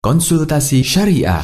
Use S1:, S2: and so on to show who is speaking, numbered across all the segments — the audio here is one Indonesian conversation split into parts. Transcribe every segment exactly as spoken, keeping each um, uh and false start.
S1: Konsultasi Syariah.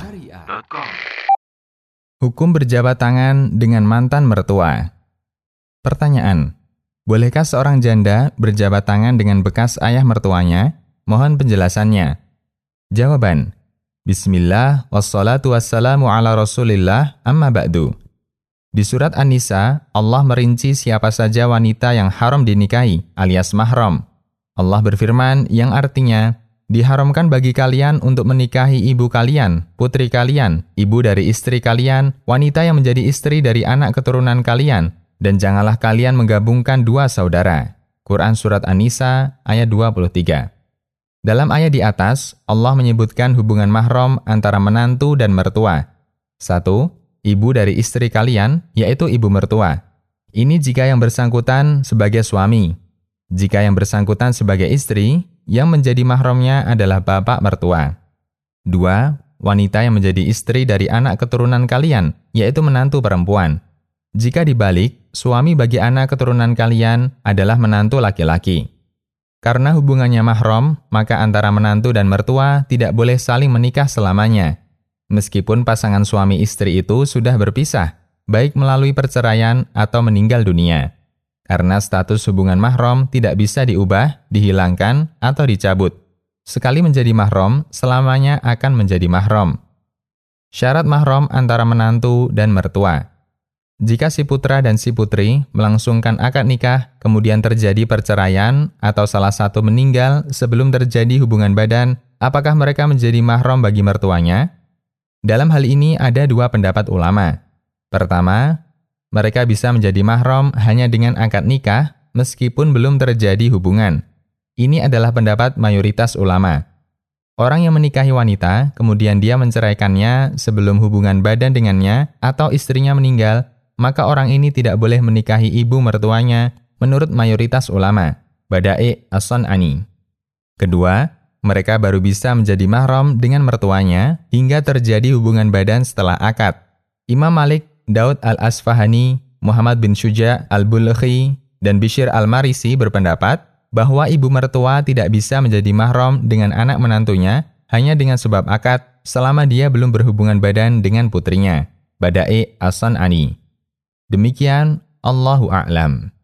S2: Hukum berjabat tangan dengan mantan mertua. Pertanyaan: bolehkah seorang janda berjabat tangan dengan bekas ayah mertuanya? Mohon penjelasannya. Jawaban: Bismillah, wassalatu wassalamu ala rasulillah, amma ba'du. Di surat An-Nisa, Allah merinci siapa saja wanita yang haram dinikahi, alias mahram. Allah berfirman yang artinya, diharamkan bagi kalian untuk menikahi ibu kalian, putri kalian, ibu dari istri kalian, wanita yang menjadi istri dari anak keturunan kalian, dan janganlah kalian menggabungkan dua saudara. Quran Surat An-Nisa ayat dua puluh tiga. Dalam ayat di atas, Allah menyebutkan hubungan mahram antara menantu dan mertua. Satu, ibu dari istri kalian, yaitu ibu mertua. Ini jika yang bersangkutan sebagai suami. Jika yang bersangkutan sebagai istri, yang menjadi mahramnya adalah bapak mertua. Dua, wanita yang menjadi istri dari anak keturunan kalian, yaitu menantu perempuan. Jika dibalik, suami bagi anak keturunan kalian adalah menantu laki-laki. Karena hubungannya mahram, maka antara menantu dan mertua tidak boleh saling menikah selamanya. Meskipun pasangan suami istri itu sudah berpisah, baik melalui perceraian atau meninggal dunia. Karena status hubungan mahram tidak bisa diubah, dihilangkan, atau dicabut. Sekali menjadi mahram, selamanya akan menjadi mahram. Syarat mahram antara menantu dan mertua. Jika si putra dan si putri melangsungkan akad nikah, kemudian terjadi perceraian, atau salah satu meninggal sebelum terjadi hubungan badan, apakah mereka menjadi mahram bagi mertuanya? Dalam hal ini ada dua pendapat ulama. Pertama, mereka bisa menjadi mahram hanya dengan akad nikah meskipun belum terjadi hubungan. Ini adalah pendapat mayoritas ulama. Orang yang menikahi wanita, kemudian dia menceraikannya sebelum hubungan badan dengannya atau istrinya meninggal, maka orang ini tidak boleh menikahi ibu mertuanya menurut mayoritas ulama. Bada'i As-San'ani. Kedua, mereka baru bisa menjadi mahram dengan mertuanya hingga terjadi hubungan badan setelah akad. Imam Malik, Daud al-Asfahani, Muhammad bin Syuja al-Bulkhi, dan Bishr al-Marisi berpendapat bahwa ibu mertua tidak bisa menjadi mahram dengan anak menantunya hanya dengan sebab akad selama dia belum berhubungan badan dengan putrinya. Bada'i As-San'ani. Demikian, Allahu a'lam.